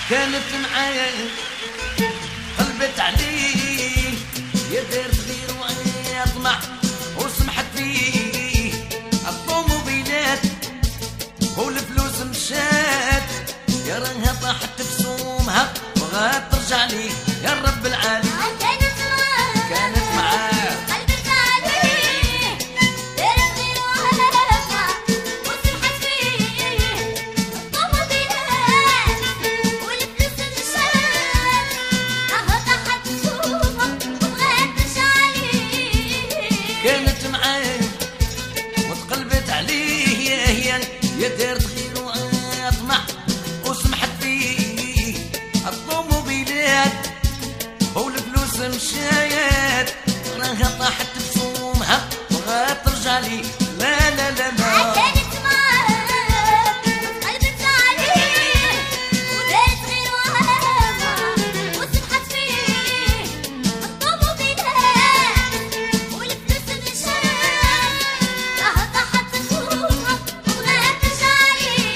كانت معايا قلبت عليه يا دارت غير ويطمع وسمحت فيه الطوموبيلات والفلوس مشات يا راها طاحت في سومها وغاد ترجع لي يا رب العالمين. كانت معاه قلبت عليه دارت غير ويطمع وسمحت فيه الطوموبيلات والفلوس مشات راها طاحت في سومها وغاد ترجع لي. كانت معاه وتقلبت عليه يا دارت غير ويطمع وسمحت فيه الطوموبيلات والفلوس مشايات راها طاحت بسومها وغاد ترجع لي لا لا لا لا. كانت معاه قلبت عليه ودارت غير ويطمع وسمحت فيه الطوموبيلات والفلوس مشات راها طاحت بسومها وغاد ترجع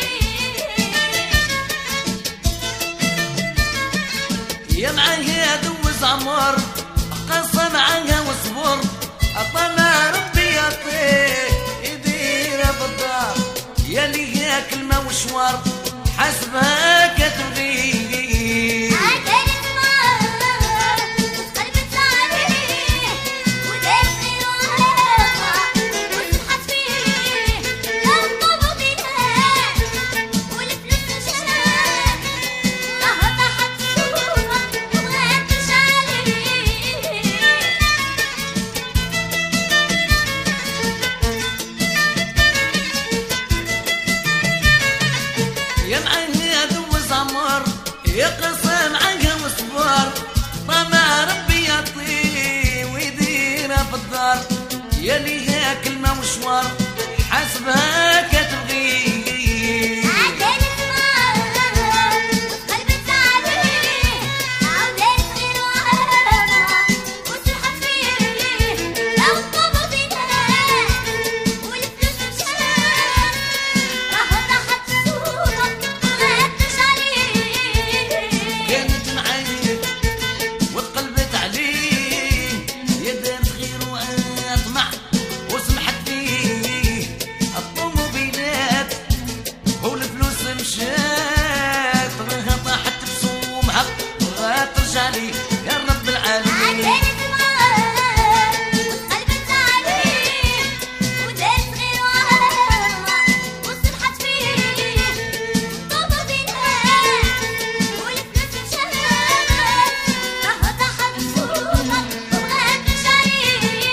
لي. يا معاها دوز عمر قصة معاها وصبر أطلع ربي يعطيه يديرها بالدار يا ليها كلمة وشوار حسبها كتبغي. كانت معاه قلبت عليه ودارت غير ويطمع وسمحت فيه الطوموبيلات والفلوس مشات راها طاحت بسومها وغاد ترجع لي. يا معاها دوز عمر يا قصة معاها وصبر طمع ربي يعطيه ويديرها في الدار يا ليها كلمة وشوار حسبها كتبغي. كانت معاه قلبت عليه ودارت غير ويطمع وسمحت فيه الطوموبيلات والفلوس مشات راها طاحت بسومها وغاد ترجع لي. كانت معايا وتقلبت عليه يا دارت غير ويطمع وسمحت فيه الطوموبيلات والفلوس مشات راها طاحت بسومها وغاد ترجع لي يا رب العالمين. كانت معاه قلبت عليه ودارت غير ويطمع وسمحت فيه الطوموبيلات والفلوس مشات راها طاحت بسومها وغاد ترجع لي.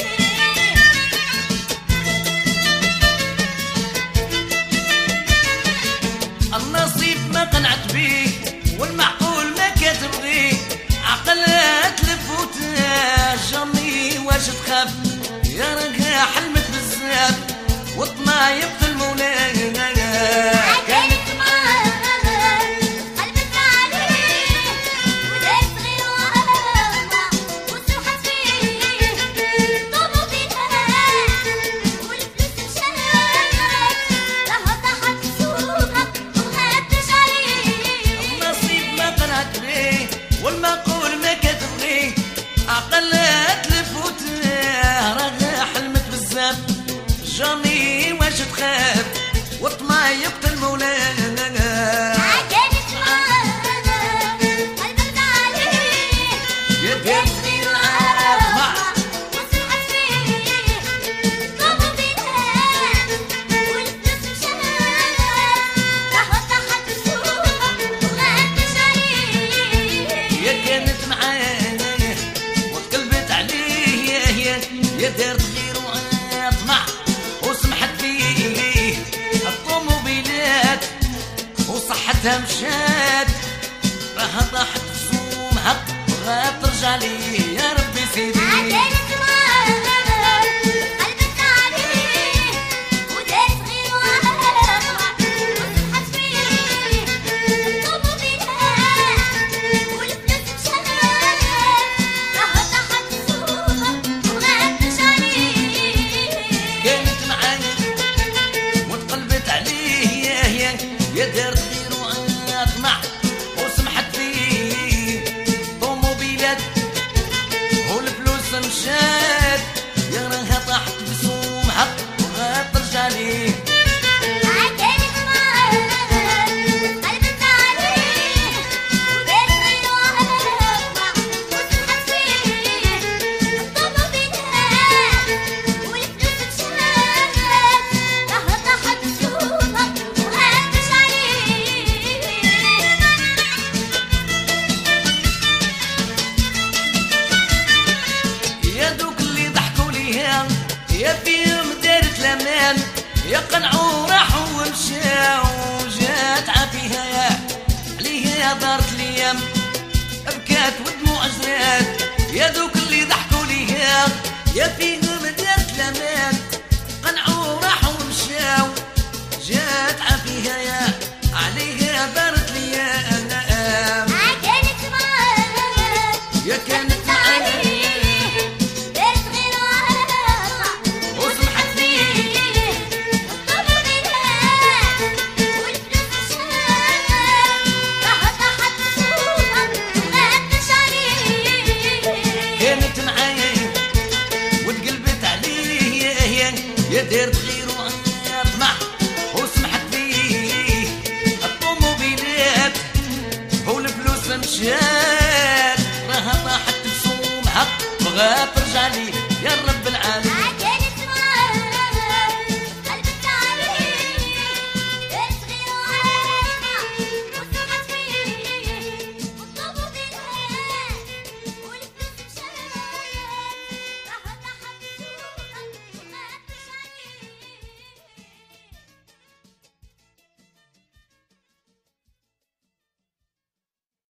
النصيب ما قنعت بيه والمعقول ما كتبغيه عقلها تلف وتجرني واش تخاف يا راها حلمت بزاف والطمع يقتل مولاي. كانت معاه قلبت عليه ودارت غير ويطمع وسمحت فيه الطوموبيلات والفلوس مشات راها طاحت بسومها وغاد ترجع لي. النصيب ما قنعت بيه والمعقول ما كتبغيه عقلها تلف وتراها حلمت بزاف جرني واش تخاف والطمع يقتل مولاي. كانت معاه قلبت عليه يا ودارت دارت غير غير ويطمع وسمحت فيه الطوموبيلات والفلوس مشات راها طاحت بسومها وغاد ترجع لي. يا كانت معايا وتقلبت عليه يا دارت غير ويطمع وسمحت فيه الطوموبيلات وصحتها مشات راها طاحت في سومها وغاد ترجع لي يا ربي سيدي. كانت معاه قلبت عليه ودارت غير ويطمع وسمحت فيه الطوموبيلات والفلوس مشات راها طاحت بسومها وغاد ترجع لي. كانت معايا وتقلبت عليه يا دارت غير ويطمع يا راها طاحت بسومها وبغات ترجع ليه. عجلت معاه قلبت عليه وبيت غيره أطمع وسمحت فيه الطوبة بينات والفلوس اتشالت راها طاحت بسومها وبغات ترجع ليه. يا دوك اللي ضحكوا ليها يا فيهم دارت الامان يا قنعوا راحوا ومشاو وجات عافيها يا عليها دارت الايام بكات ودموع جرات. يا دوك اللي ضحكوا ليها يا فيهم دارت الامان قنعوا راحوا ومشاو جات عافيها يا عليها دارت الايام. عجلت معاه يا كانت معانا بيت غيره أطمع وسمحت فيه الطوبة بينات والفلوس اتشالت راها طاحت بسومها وبغات ترجع ليه. كانت معايا وتقلبت عليه يا دارت غيره اطمع وسمحت فيه الطوموبيلات والفلوس مشات راها طاحت بسومها بغات ترجع لي يا رب